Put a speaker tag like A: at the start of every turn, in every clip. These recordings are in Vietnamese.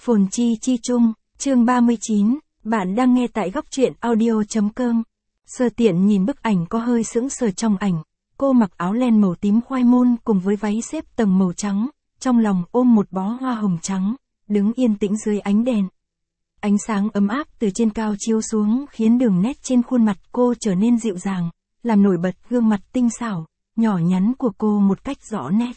A: Phồn chi chi chung, chương 39, bạn đang nghe tại góc truyện audio.com. Sơ tiện nhìn bức ảnh có hơi sững sờ trong ảnh, cô mặc áo len màu tím khoai môn cùng với váy xếp tầng màu trắng, trong lòng ôm một bó hoa hồng trắng, đứng yên tĩnh dưới ánh đèn. Ánh sáng ấm áp từ trên cao chiếu xuống khiến đường nét trên khuôn mặt cô trở nên dịu dàng, làm nổi bật gương mặt tinh xảo, nhỏ nhắn của cô một cách rõ nét.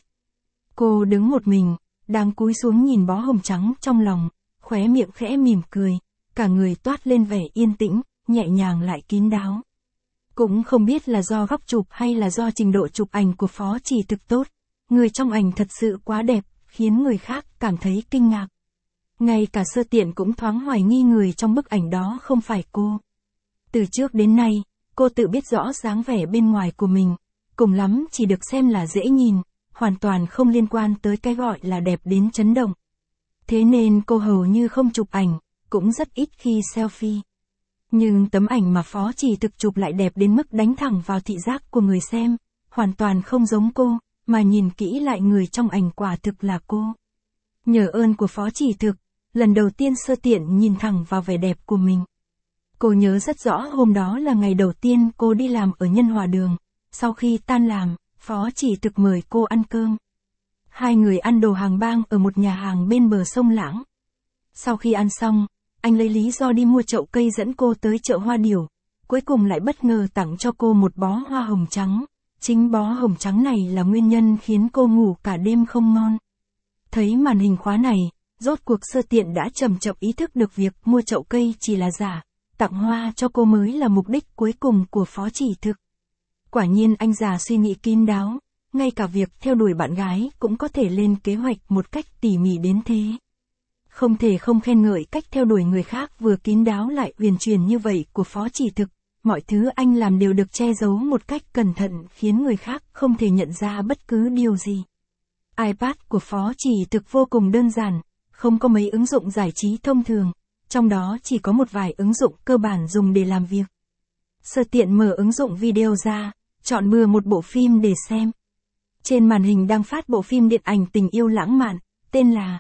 A: Cô đứng một mình, đang cúi xuống nhìn bó hồng trắng trong lòng, khóe miệng khẽ mỉm cười, cả người toát lên vẻ yên tĩnh, nhẹ nhàng lại kín đáo. Cũng không biết là do góc chụp hay là do trình độ chụp ảnh của Phó Chỉ Thực tốt, người trong ảnh thật sự quá đẹp, khiến người khác cảm thấy kinh ngạc. Ngay cả Sơ Tiện cũng thoáng hoài nghi người trong bức ảnh đó không phải cô. Từ trước đến nay, cô tự biết rõ dáng vẻ bên ngoài của mình, cùng lắm chỉ được xem là dễ nhìn, hoàn toàn không liên quan tới cái gọi là đẹp đến chấn động. Thế nên cô hầu như không chụp ảnh, cũng rất ít khi selfie. Nhưng tấm ảnh mà Phó Chỉ Thực chụp lại đẹp đến mức đánh thẳng vào thị giác của người xem, hoàn toàn không giống cô, mà nhìn kỹ lại người trong ảnh quả thực là cô. Nhờ ơn của Phó Chỉ Thực, lần đầu tiên Sơ Tiện nhìn thẳng vào vẻ đẹp của mình. Cô nhớ rất rõ hôm đó là ngày đầu tiên cô đi làm ở Nhân Hòa Đường, sau khi tan làm, Phó Chỉ Thực mời cô ăn cơm. Hai người ăn đồ hàng bang ở một nhà hàng bên bờ sông Lãng. Sau khi ăn xong, anh lấy lý do đi mua chậu cây dẫn cô tới chợ Hoa Điểu, cuối cùng lại bất ngờ tặng cho cô một bó hoa hồng trắng. Chính bó hồng trắng này là nguyên nhân khiến cô ngủ cả đêm không ngon. Thấy màn hình khóa này, rốt cuộc Sơ Tiện đã chậm chậm ý thức được việc mua chậu cây chỉ là giả, tặng hoa cho cô mới là mục đích cuối cùng của Phó Chỉ Thực. Quả nhiên anh già suy nghĩ kín đáo, ngay cả việc theo đuổi bạn gái cũng có thể lên kế hoạch một cách tỉ mỉ đến thế. Không thể không khen ngợi cách theo đuổi người khác vừa kín đáo lại uyển chuyển như vậy của Phó Chỉ Thực, mọi thứ anh làm đều được che giấu một cách cẩn thận khiến người khác không thể nhận ra bất cứ điều gì. iPad của Phó Chỉ Thực vô cùng đơn giản, không có mấy ứng dụng giải trí thông thường, trong đó chỉ có một vài ứng dụng cơ bản dùng để làm việc. Sơ Tiện mở ứng dụng video ra, chọn bừa một bộ phim để xem. Trên màn hình đang phát bộ phim điện ảnh tình yêu lãng mạn, tên là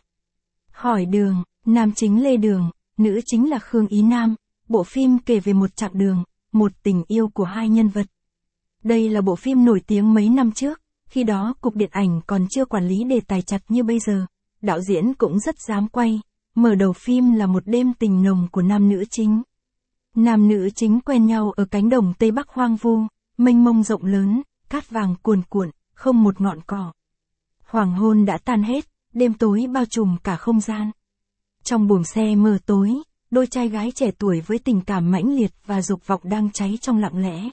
A: Hỏi Đường, nam chính Lê Đường, nữ chính là Khương Ý Nam. Bộ phim kể về một chặng đường, một tình yêu của hai nhân vật. Đây là bộ phim nổi tiếng mấy năm trước, khi đó cục điện ảnh còn chưa quản lý đề tài chặt như bây giờ. Đạo diễn cũng rất dám quay. Mở đầu phim là một đêm tình nồng của nam nữ chính. Nam nữ chính quen nhau ở cánh đồng Tây Bắc hoang vu, mênh mông rộng lớn, cát vàng cuồn cuộn, không một ngọn cỏ. Hoàng hôn đã tan hết, đêm tối bao trùm cả không gian. Trong buồng xe mờ tối, đôi trai gái trẻ tuổi với tình cảm mãnh liệt và dục vọng đang cháy trong lặng lẽ.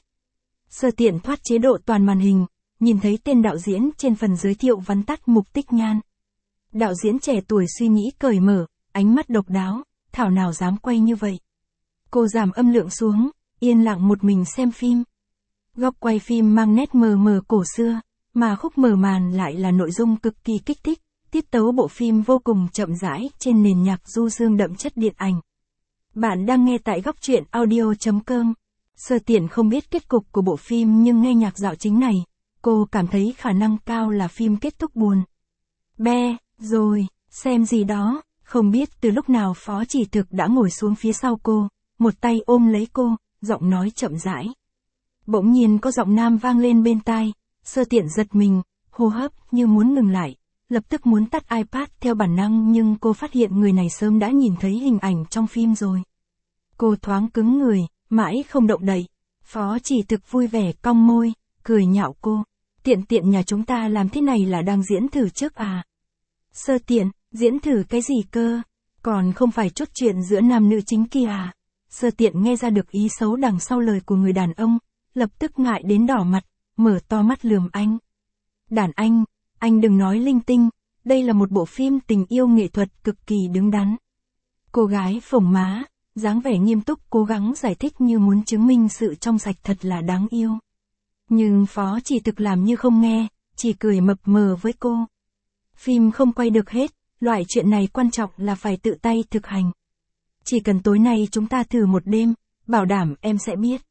A: Sơ Tiện thoát chế độ toàn màn hình, nhìn thấy tên đạo diễn trên phần giới thiệu vắn tắt Mục Tích Nhan. Đạo diễn trẻ tuổi suy nghĩ cởi mở, ánh mắt độc đáo, thảo nào dám quay như vậy. Cô giảm âm lượng xuống, yên lặng một mình xem phim. Góc quay phim mang nét mờ mờ cổ xưa, mà khúc mở màn lại là nội dung cực kỳ kích thích, tiết tấu bộ phim vô cùng chậm rãi trên nền nhạc du dương đậm chất điện ảnh. Bạn đang nghe tại góc truyện audio.com. Sơ Tiện không biết kết cục của bộ phim nhưng nghe nhạc dạo chính này, cô cảm thấy khả năng cao là phim kết thúc buồn. Be, rồi, xem gì đó, không biết từ lúc nào Phó Chỉ Thực đã ngồi xuống phía sau cô, một tay ôm lấy cô, giọng nói chậm rãi. Bỗng nhiên có giọng nam vang lên bên tai, Sơ Tiện giật mình, hô hấp như muốn ngừng lại, lập tức muốn tắt iPad theo bản năng nhưng cô phát hiện người này sớm đã nhìn thấy hình ảnh trong phim rồi. Cô thoáng cứng người, mãi không động đậy. Phó Chỉ Thực vui vẻ cong môi, cười nhạo cô. Tiện nhà chúng ta làm thế này là đang diễn thử trước à? Sơ Tiện, diễn thử cái gì cơ? Còn không phải chốt chuyện giữa nam nữ chính kia à? Sơ Tiện nghe ra được ý xấu đằng sau lời của người đàn ông, lập tức ngại đến đỏ mặt, mở to mắt lườm anh. Đàn anh đừng nói linh tinh, đây là một bộ phim tình yêu nghệ thuật cực kỳ đứng đắn. Cô gái phồng má, dáng vẻ nghiêm túc cố gắng giải thích như muốn chứng minh sự trong sạch thật là đáng yêu. Nhưng Phó Chỉ Thực làm như không nghe, chỉ cười mập mờ với cô. Phim không quay được hết, loại chuyện này quan trọng là phải tự tay thực hành. Chỉ cần tối nay chúng ta thử một đêm, bảo đảm em sẽ biết.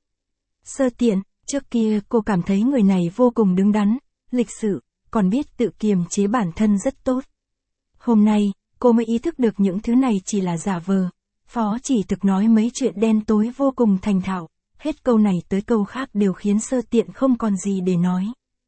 A: Sơ Tiện, trước kia cô cảm thấy người này vô cùng đứng đắn, lịch sự, còn biết tự kiềm chế bản thân rất tốt. Hôm nay, cô mới ý thức được những thứ này chỉ là giả vờ. Phó Chỉ Thực nói mấy chuyện đen tối vô cùng thành thạo, hết câu này tới câu khác đều khiến Sơ Tiện không còn gì để nói.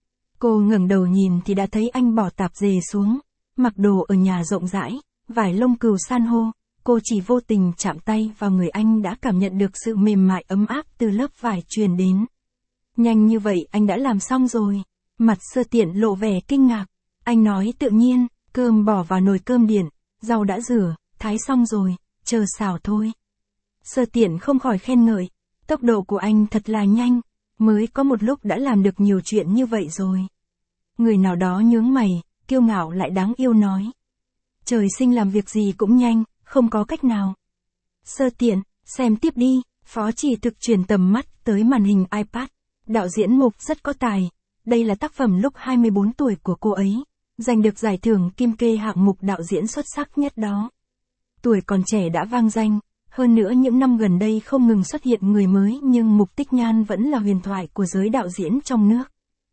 A: Cô ngẩng đầu nhìn thì đã thấy anh bỏ tạp dề xuống, mặc đồ ở nhà rộng rãi, vải lông cừu san hô, cô chỉ vô tình chạm tay vào người anh đã cảm nhận được sự mềm mại ấm áp từ lớp vải truyền đến. Nhanh như vậy anh đã làm xong rồi. Mặt Sơ Tiện lộ vẻ kinh ngạc. Anh nói tự nhiên, cơm bỏ vào nồi cơm điện, rau đã rửa, thái xong rồi, chờ xào thôi. Sơ Tiện không khỏi khen ngợi, tốc độ của anh thật là nhanh, mới có một lúc đã làm được nhiều chuyện như vậy rồi. Người nào đó nhướng mày, kiêu ngạo lại đáng yêu nói. Trời sinh làm việc gì cũng nhanh, không có cách nào. Sơ Tiện, xem tiếp đi. Phó Chỉ Thực chuyển tầm mắt tới màn hình iPad. Đạo diễn Mục rất có tài. Đây là tác phẩm lúc 24 tuổi của cô ấy, giành được giải thưởng Kim Kê hạng mục đạo diễn xuất sắc nhất đó. Tuổi còn trẻ đã vang danh, hơn nữa những năm gần đây không ngừng xuất hiện người mới nhưng Mục Tích Nhan vẫn là huyền thoại của giới đạo diễn trong nước.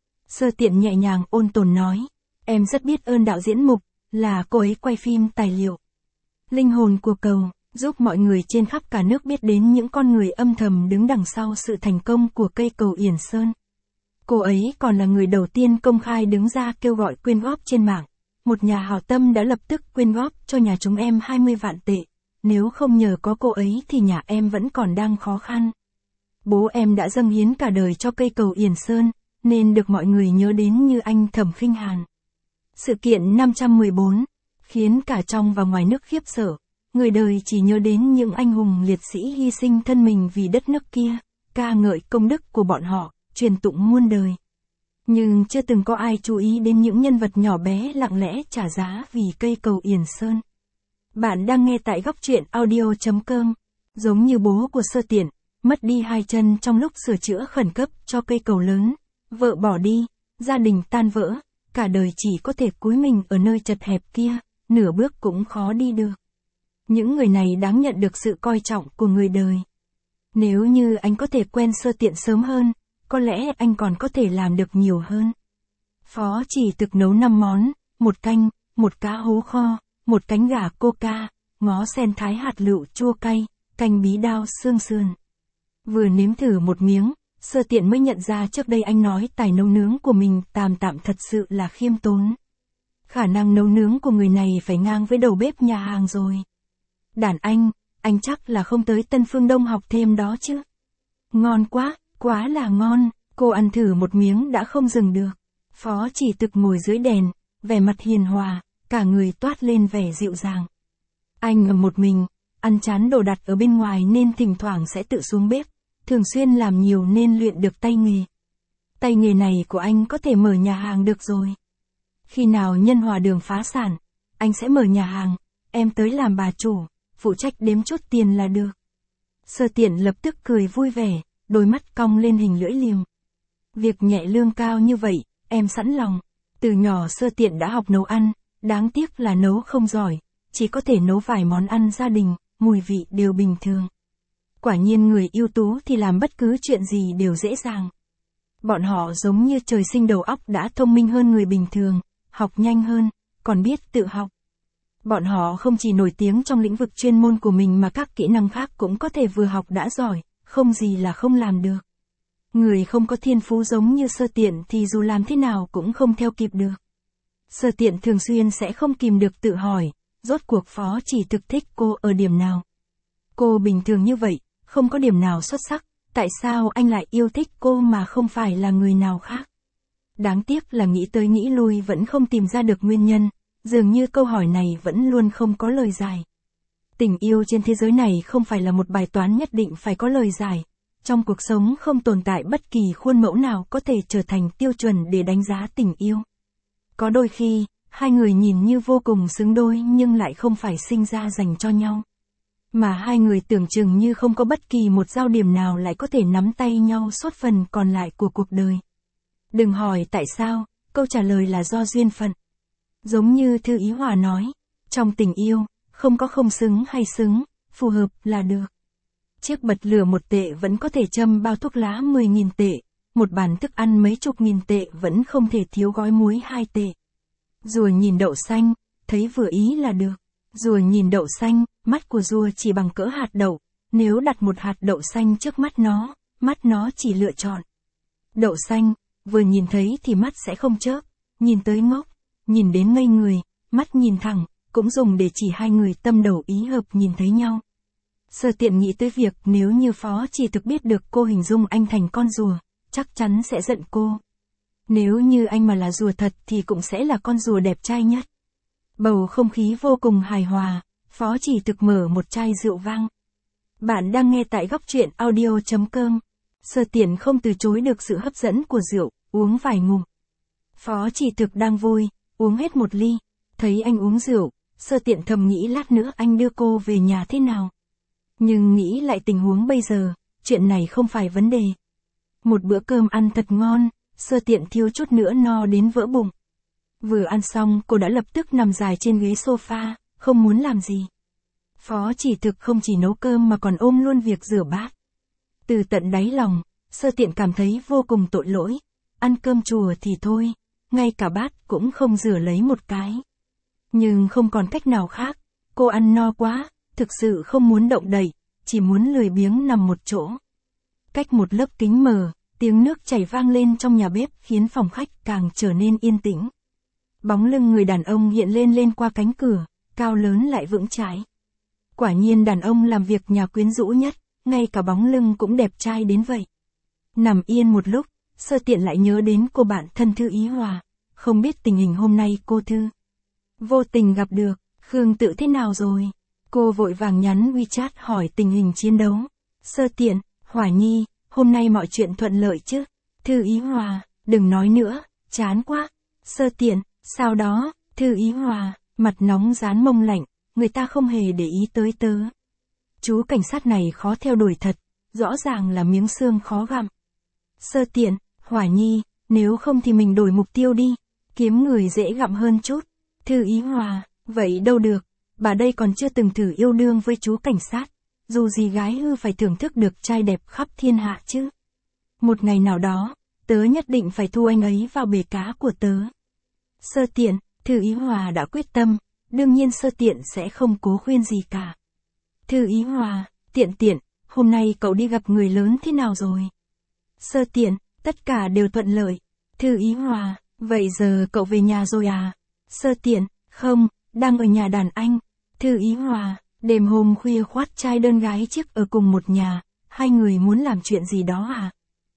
A: Sơ Tiện nhẹ nhàng ôn tồn nói, em rất biết ơn đạo diễn Mục, là cô ấy quay phim tài liệu Linh hồn của cầu, giúp mọi người trên khắp cả nước biết đến những con người âm thầm đứng đằng sau sự thành công của cây cầu Yển Sơn. Cô ấy còn là người đầu tiên công khai đứng ra kêu gọi quyên góp trên mạng. Một nhà hảo tâm đã lập tức quyên góp cho nhà chúng em 20 vạn tệ. Nếu không nhờ có cô ấy thì nhà em vẫn còn đang khó khăn. Bố em đã dâng hiến cả đời cho cây cầu Yển Sơn, nên được mọi người nhớ đến như anh Thẩm Khinh Hàn. Sự kiện 514, khiến cả trong và ngoài nước khiếp sợ. Người đời chỉ nhớ đến những anh hùng liệt sĩ hy sinh thân mình vì đất nước kia, ca ngợi công đức của bọn họ, truyền tụng muôn đời. Nhưng chưa từng có ai chú ý đến những nhân vật nhỏ bé lặng lẽ trả giá vì cây cầu Yển Sơn. Bạn đang nghe tại Góc Truyện Audio.com. Giống như bố của Sơ Tiện, mất đi hai chân trong lúc sửa chữa khẩn cấp cho cây cầu lớn, vợ bỏ đi, gia đình tan vỡ, cả đời chỉ có thể cúi mình ở nơi chật hẹp kia, nửa bước cũng khó đi được. Những người này đáng nhận được sự coi trọng của người đời. Nếu như anh có thể quen Sơ Tiện sớm hơn, có lẽ anh còn có thể làm được nhiều hơn. Phó Chỉ Thực nấu 5 món, một canh, một cá hố kho, một cánh gà coca, ngó sen thái hạt lựu chua cay, canh bí đao xương sườn. Vừa nếm thử một miếng, Sơ Tiện mới nhận ra trước đây anh nói tài nấu nướng của mình tạm thật sự là khiêm tốn. Khả năng nấu nướng của người này phải ngang với đầu bếp nhà hàng rồi. Đàn anh chắc là không tới Tân Phương Đông học thêm đó chứ. Ngon quá, quá là ngon, cô ăn thử một miếng đã không dừng được. Phó Chỉ Thực ngồi dưới đèn, vẻ mặt hiền hòa, cả người toát lên vẻ dịu dàng. Anh ở một mình, ăn chán đồ đặt ở bên ngoài nên thỉnh thoảng sẽ tự xuống bếp, thường xuyên làm nhiều nên luyện được tay nghề. Tay nghề này của anh có thể mở nhà hàng được rồi. Khi nào Nhân Hòa Đường phá sản, anh sẽ mở nhà hàng, em tới làm bà chủ, phụ trách đếm chút tiền là được. Sơ Tiện lập tức cười vui vẻ, đôi mắt cong lên hình lưỡi liềm. Việc nhẹ lương cao như vậy, em sẵn lòng. Từ nhỏ Sơ Tiện đã học nấu ăn, đáng tiếc là nấu không giỏi, chỉ có thể nấu vài món ăn gia đình, mùi vị đều bình thường. Quả nhiên người ưu tú thì làm bất cứ chuyện gì đều dễ dàng. Bọn họ giống như trời sinh đầu óc đã thông minh hơn người bình thường, học nhanh hơn, còn biết tự học. Bọn họ không chỉ nổi tiếng trong lĩnh vực chuyên môn của mình mà các kỹ năng khác cũng có thể vừa học đã giỏi, không gì là không làm được. Người không có thiên phú giống như Sơ Tiện thì dù làm thế nào cũng không theo kịp được. Sơ Tiện thường xuyên sẽ không kìm được tự hỏi, rốt cuộc Phó Chỉ Thực thích cô ở điểm nào. Cô bình thường như vậy, không có điểm nào xuất sắc, tại sao anh lại yêu thích cô mà không phải là người nào khác? Đáng tiếc là nghĩ tới nghĩ lui vẫn không tìm ra được nguyên nhân, dường như câu hỏi này vẫn luôn không có lời giải. Tình yêu trên thế giới này không phải là một bài toán nhất định phải có lời giải. Trong cuộc sống không tồn tại bất kỳ khuôn mẫu nào có thể trở thành tiêu chuẩn để đánh giá tình yêu. Có đôi khi, hai người nhìn như vô cùng xứng đôi nhưng lại không phải sinh ra dành cho nhau. Mà hai người tưởng chừng như không có bất kỳ một giao điểm nào lại có thể nắm tay nhau suốt phần còn lại của cuộc đời. Đừng hỏi tại sao, câu trả lời là do duyên phận. Giống như Thư Ý Hòa nói, trong tình yêu, không có không xứng hay xứng, phù hợp là được. Chiếc bật lửa 1 tệ vẫn có thể châm bao thuốc lá 10.000 tệ, một bàn thức ăn mấy chục nghìn tệ vẫn không thể thiếu gói muối 2 tệ. Rồi nhìn đậu xanh, thấy vừa ý là được. Rùa nhìn đậu xanh, mắt của rùa chỉ bằng cỡ hạt đậu, nếu đặt một hạt đậu xanh trước mắt nó chỉ lựa chọn đậu xanh, vừa nhìn thấy thì mắt sẽ không chớp, nhìn tới ngốc, nhìn đến ngây người, mắt nhìn thẳng, cũng dùng để chỉ hai người tâm đầu ý hợp nhìn thấy nhau. Sở Tiện nghĩ tới việc nếu như Phó Chỉ Thực biết được cô hình dung anh thành con rùa, chắc chắn sẽ giận cô. Nếu như anh mà là rùa thật thì cũng sẽ là con rùa đẹp trai nhất. Bầu không khí vô cùng hài hòa, Phó Chỉ Thực mở một chai rượu vang. Bạn đang nghe tại góc truyện audio.com. Sở Tiện không từ chối được sự hấp dẫn của rượu, uống vài ngụm. Phó Chỉ Thực đang vui, uống hết một ly, thấy anh uống rượu, Sở Tiện thầm nghĩ lát nữa anh đưa cô về nhà thế nào. Nhưng nghĩ lại tình huống bây giờ, chuyện này không phải vấn đề. Một bữa cơm ăn thật ngon, Sở Tiện thiếu chút nữa no đến vỡ bụng. Vừa ăn xong cô đã lập tức nằm dài trên ghế sofa, không muốn làm gì. Phó Chỉ Thực không chỉ nấu cơm mà còn ôm luôn việc rửa bát. Từ tận đáy lòng, Sở Tiện cảm thấy vô cùng tội lỗi. Ăn cơm chùa thì thôi, ngay cả bát cũng không rửa lấy một cái. Nhưng không còn cách nào khác, cô ăn no quá, thực sự không muốn động đậy, chỉ muốn lười biếng nằm một chỗ. Cách một lớp kính mờ, tiếng nước chảy vang lên trong nhà bếp khiến phòng khách càng trở nên yên tĩnh. Bóng lưng người đàn ông hiện lên qua cánh cửa, cao lớn lại vững chãi. Quả nhiên đàn ông làm việc nhà quyến rũ nhất, ngay cả bóng lưng cũng đẹp trai đến vậy. Nằm yên một lúc, Sở Tiện lại nhớ đến cô bạn thân Thư Ý Hòa, không biết tình hình hôm nay cô Thư vô tình gặp được, Khương Tự thế nào rồi? Cô vội vàng nhắn WeChat hỏi tình hình chiến đấu. Sở Tiện, Hỏa Nhi, hôm nay mọi chuyện thuận lợi chứ? Thư Ý Hòa, đừng nói nữa, chán quá. Sở Tiện, sau đó, Thư Ý Hòa, mặt nóng rán mông lạnh, người ta không hề để ý tới tớ. Chú cảnh sát này khó theo đuổi thật, rõ ràng là miếng xương khó gặm. Sở Tiện, Hỏa Nhi, nếu không thì mình đổi mục tiêu đi, kiếm người dễ gặm hơn chút. Thư Ý Hòa, vậy đâu được, bà đây còn chưa từng thử yêu đương với chú cảnh sát, dù gì gái hư phải thưởng thức được trai đẹp khắp thiên hạ chứ. Một ngày nào đó, tớ nhất định phải thu anh ấy vào bể cá của tớ. Sở Tiện, Thư Ý Hòa đã quyết tâm, đương nhiên Sở Tiện sẽ không cố khuyên gì cả. Thư Ý Hòa, Tiện, hôm nay cậu đi gặp người lớn thế nào rồi? Sở Tiện, tất cả đều thuận lợi. Thư Ý Hòa, vậy giờ cậu về nhà rồi à? Sở Tiện, không, đang ở nhà đàn anh. Thư Ý Hòa, đêm hôm khuya khoắt trai đơn gái chiếc ở cùng một nhà, hai người muốn làm chuyện gì đó à?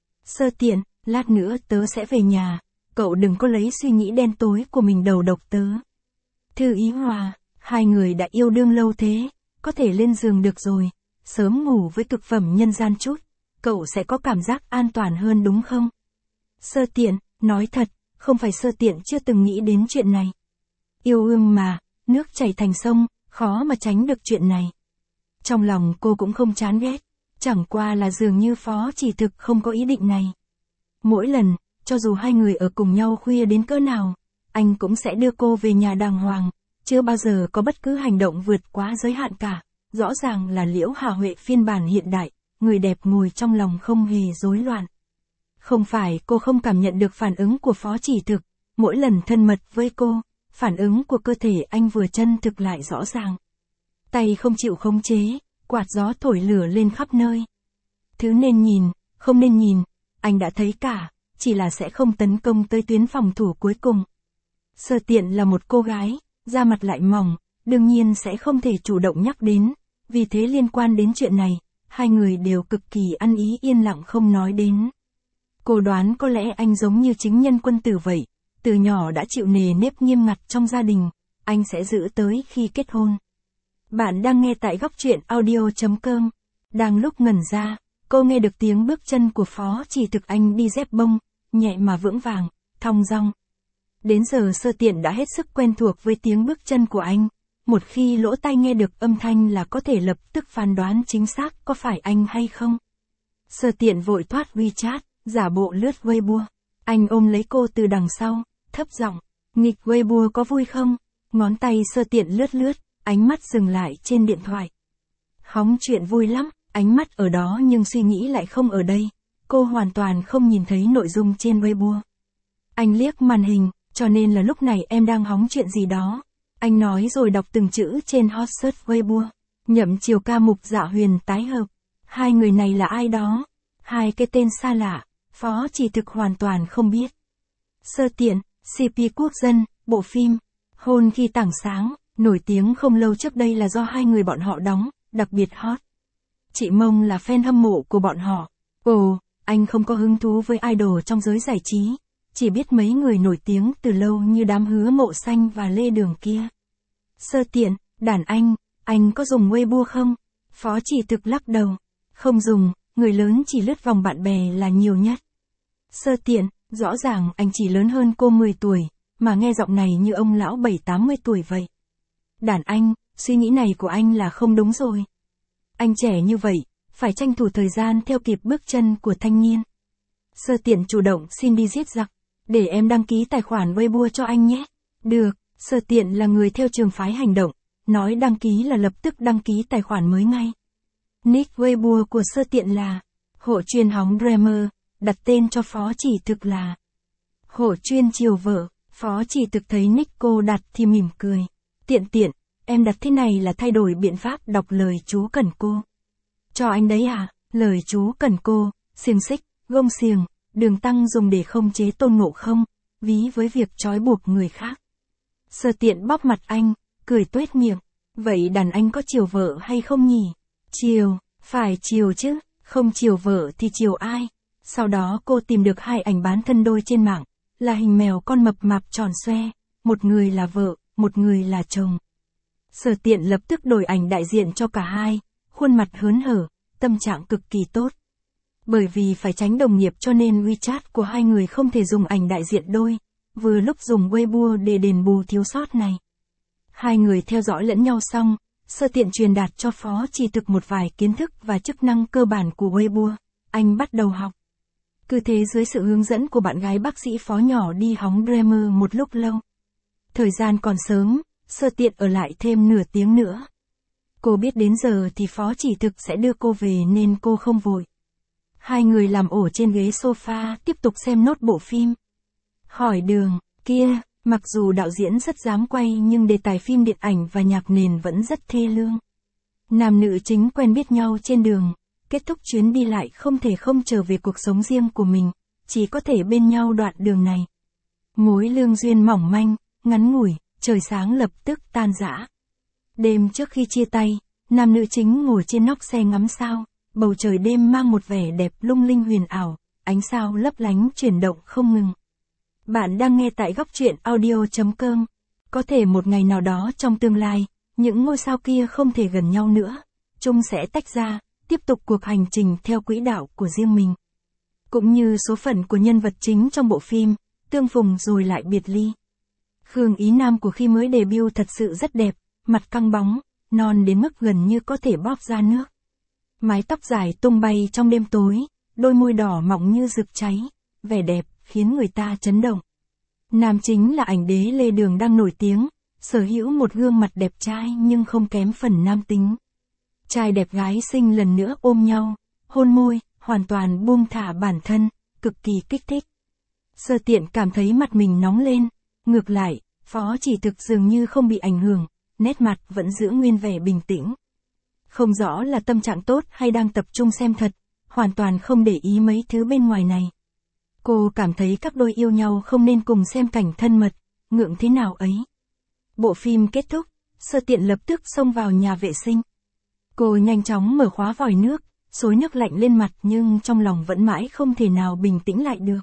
A: Sở Tiện, lát nữa tớ sẽ về nhà, cậu đừng có lấy suy nghĩ đen tối của mình đầu độc tớ. Thư Ý Hòa, hai người đã yêu đương lâu thế, có thể lên giường được rồi, sớm ngủ với cực phẩm nhân gian chút, cậu sẽ có cảm giác an toàn hơn đúng không? Sở Tiện, nói thật, không phải Sở Tiện chưa từng nghĩ đến chuyện này. Yêu đương mà, nước chảy thành sông, khó mà tránh được chuyện này. Trong lòng cô cũng không chán ghét, chẳng qua là dường như Phó Chỉ Thực không có ý định này. Mỗi lần, cho dù hai người ở cùng nhau khuya đến cỡ nào, anh cũng sẽ đưa cô về nhà đàng hoàng, chưa bao giờ có bất cứ hành động vượt quá giới hạn cả. Rõ ràng là Liễu Hà Huệ phiên bản hiện đại, người đẹp ngồi trong lòng không hề rối loạn. Không phải cô không cảm nhận được phản ứng của Phó Chỉ Thực, mỗi lần thân mật với cô, phản ứng của cơ thể anh vừa chân thực lại rõ ràng. Tay không chịu khống chế, quạt gió thổi lửa lên khắp nơi. Thứ nên nhìn, không nên nhìn, anh đã thấy cả, chỉ là sẽ không tấn công tới tuyến phòng thủ cuối cùng. Sở Tiện là một cô gái, da mặt lại mỏng, đương nhiên sẽ không thể chủ động nhắc đến, vì thế liên quan đến chuyện này, hai người đều cực kỳ ăn ý yên lặng không nói đến. Cô đoán có lẽ anh giống như chính nhân quân tử vậy, từ nhỏ đã chịu nề nếp nghiêm ngặt trong gia đình, anh sẽ giữ tới khi kết hôn. Bạn đang nghe tại góc truyện audio.com. Đang lúc ngẩn ra, cô nghe được tiếng bước chân của Phó Chỉ Thực. Anh đi dép bông, nhẹ mà vững vàng, thong dong. Đến giờ Sở Tiện đã hết sức quen thuộc với tiếng bước chân của anh, một khi lỗ tai nghe được âm thanh là có thể lập tức phán đoán chính xác có phải anh hay không. Sở Tiện vội thoát WeChat, giả bộ lướt Weibo. Anh ôm lấy cô từ đằng sau, thấp giọng, nghịch Weibo có vui không? Ngón tay Sở Tiện lướt, ánh mắt dừng lại trên điện thoại. Hóng chuyện vui lắm, ánh mắt ở đó nhưng suy nghĩ lại không ở đây. Cô hoàn toàn không nhìn thấy nội dung trên Weibo. Anh liếc màn hình, cho nên là lúc này em đang hóng chuyện gì đó. Anh nói rồi đọc từng chữ trên hot search Weibo. Nhậm Chiều ca Mục Dạ Huyền tái hợp. Hai người này là ai đó? Hai cái tên xa lạ, Phó Chỉ Thực hoàn toàn không biết. Sơ tiện, CP Quốc dân, bộ phim Hôn khi tảng sáng, nổi tiếng không lâu trước đây là do hai người bọn họ đóng, đặc biệt hot. Chị Mông là fan hâm mộ của bọn họ. Ồ, anh không có hứng thú với idol trong giới giải trí, chỉ biết mấy người nổi tiếng từ lâu như đám Hứa Mộ Xanh và Lê Đường kia. Sơ tiện, đàn anh có dùng Weibo không? Phó Chỉ Thực lắc đầu. Không dùng, người lớn chỉ lướt vòng bạn bè là nhiều nhất. Sơ tiện, rõ ràng anh chỉ lớn hơn cô 10 tuổi, mà nghe giọng này như ông lão 7-80 tuổi vậy. Đàn anh, suy nghĩ này của anh là không đúng rồi. Anh trẻ như vậy, phải tranh thủ thời gian theo kịp bước chân của thanh niên. Sơ tiện chủ động xin đi giết giặc, để em đăng ký tài khoản Weibo cho anh nhé. Được, Sơ tiện là người theo trường phái hành động, nói đăng ký là lập tức đăng ký tài khoản mới ngay. Nick Weibo của Sơ tiện là Hộ chuyên hóng Dreamer, đặt tên cho Phó Chỉ Thực là Hộ chuyên chiều vợ. Phó Chỉ Thực thấy nick cô đặt thì mỉm cười. Tiện, em đặt thế này là thay đổi biện pháp đọc lời chú cần cô. Cho anh đấy à? Lời chú cần cô, xiềng xích, gông xiềng, đường tăng dùng để khống chế Tôn Ngộ Không, ví với việc trói buộc người khác. Sơ tiện bóp mặt anh, cười tuét miệng. Vậy đàn anh có chiều vợ hay không nhỉ? Chiều, phải chiều chứ, không chiều vợ thì chiều ai? Sau đó cô tìm được hai ảnh bán thân đôi trên mạng, là hình mèo con mập mạp tròn xoe, một người là vợ, một người là chồng. Sở tiện lập tức đổi ảnh đại diện cho cả hai, khuôn mặt hớn hở, tâm trạng cực kỳ tốt. Bởi vì phải tránh đồng nghiệp cho nên WeChat của hai người không thể dùng ảnh đại diện đôi, vừa lúc dùng Weibo để đền bù thiếu sót này. Hai người theo dõi lẫn nhau xong, Sơ tiện truyền đạt cho Phó Chỉ Thực một vài kiến thức và chức năng cơ bản của Weibo, anh bắt đầu học. Cứ thế dưới sự hướng dẫn của bạn gái bác sĩ Phó nhỏ đi hóng Dreamer một lúc lâu. Thời gian còn sớm, Sơ tiện ở lại thêm nửa tiếng nữa. Cô biết đến giờ thì Phó Chỉ Thực sẽ đưa cô về nên cô không vội. Hai người làm ổ trên ghế sofa tiếp tục xem nốt bộ phim. Hỏi đường, kia, mặc dù đạo diễn rất dám quay nhưng đề tài phim điện ảnh và nhạc nền vẫn rất thê lương. Nam nữ chính quen biết nhau trên đường, kết thúc chuyến đi lại không thể không trở về cuộc sống riêng của mình, chỉ có thể bên nhau đoạn đường này. Mối lương duyên mỏng manh, ngắn ngủi, trời sáng lập tức tan rã. Đêm trước khi chia tay, nam nữ chính ngồi trên nóc xe ngắm sao, bầu trời đêm mang một vẻ đẹp lung linh huyền ảo, ánh sao lấp lánh chuyển động không ngừng. Bạn đang nghe tại góc truyện audio.com. Có thể một ngày nào đó trong tương lai, những ngôi sao kia không thể gần nhau nữa, chúng sẽ tách ra, tiếp tục cuộc hành trình theo quỹ đạo của riêng mình. Cũng như số phận của nhân vật chính trong bộ phim, tương phùng rồi lại biệt ly. Khương Ý Nam của khi mới debut thật sự rất đẹp, mặt căng bóng, non đến mức gần như có thể bóp ra nước. Mái tóc dài tung bay trong đêm tối, đôi môi đỏ mọng như rực cháy, vẻ đẹp khiến người ta chấn động. Nam chính là ảnh đế Lê Đường đang nổi tiếng, sở hữu một gương mặt đẹp trai nhưng không kém phần nam tính. Trai đẹp gái xinh lần nữa ôm nhau, hôn môi, hoàn toàn buông thả bản thân, cực kỳ kích thích. Sơ tiện cảm thấy mặt mình nóng lên, ngược lại, Phó Chỉ Thực dường như không bị ảnh hưởng, nét mặt vẫn giữ nguyên vẻ bình tĩnh. Không rõ là tâm trạng tốt hay đang tập trung xem thật, hoàn toàn không để ý mấy thứ bên ngoài này. Cô cảm thấy các đôi yêu nhau không nên cùng xem cảnh thân mật, ngượng thế nào ấy. Bộ phim kết thúc, Sơ tiện lập tức xông vào nhà vệ sinh. Cô nhanh chóng mở khóa vòi nước, xối nước lạnh lên mặt nhưng trong lòng vẫn mãi không thể nào bình tĩnh lại được.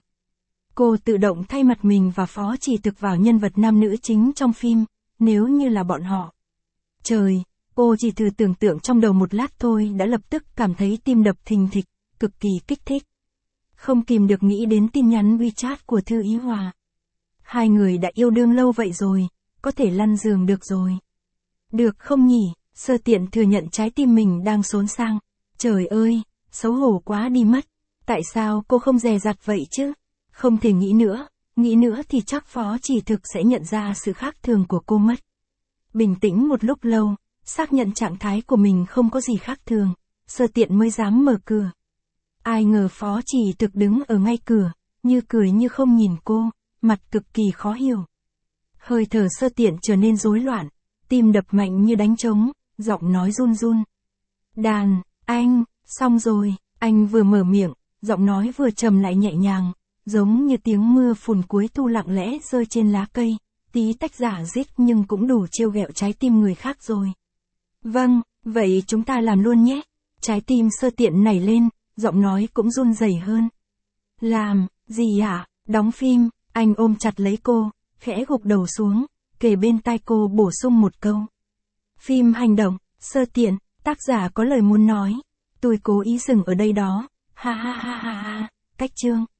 A: Cô tự động thay mặt mình và Phó Chỉ Thực vào nhân vật nam nữ chính trong phim, nếu như là bọn họ. Trời, cô chỉ thử tưởng tượng trong đầu một lát thôi đã lập tức cảm thấy tim đập thình thịch, cực kỳ kích thích. Không kìm được nghĩ đến tin nhắn WeChat của Thư Ý Hòa. Hai người đã yêu đương lâu vậy rồi, có thể lăn giường được rồi. Được không nhỉ? Sơ tiện thừa nhận trái tim mình đang xốn sang. Trời ơi, xấu hổ quá đi mất. Tại sao cô không dè dặt vậy chứ? Không thể nghĩ nữa thì chắc Phó Chỉ Thực sẽ nhận ra sự khác thường của cô mất. Bình tĩnh một lúc lâu, xác nhận trạng thái của mình không có gì khác thường, Sơ tiện mới dám mở cửa. Ai ngờ Phó Chỉ Thực đứng ở ngay cửa, như cười như không nhìn cô, mặt cực kỳ khó hiểu. Hơi thở Sơ Tiện trở nên rối loạn, tim đập mạnh như đánh trống, giọng nói run run. Đàn, anh, xong rồi, anh vừa mở miệng, giọng nói vừa trầm lại nhẹ nhàng, giống như tiếng mưa phùn cuối thu lặng lẽ rơi trên lá cây, tí tách giả dích nhưng cũng đủ trêu ghẹo trái tim người khác rồi. Vâng, vậy chúng ta làm luôn nhé. Trái tim Sơ Tiện nảy lên, giọng nói cũng run rẩy hơn. Làm, gì ạ? Đóng phim, anh ôm chặt lấy cô, khẽ gục đầu xuống, kề bên tai cô bổ sung một câu. Phim hành động, Sơ Tiện, tác giả có lời muốn nói. Tôi cố ý dừng ở đây đó. Ha ha ha ha ha, cách chương.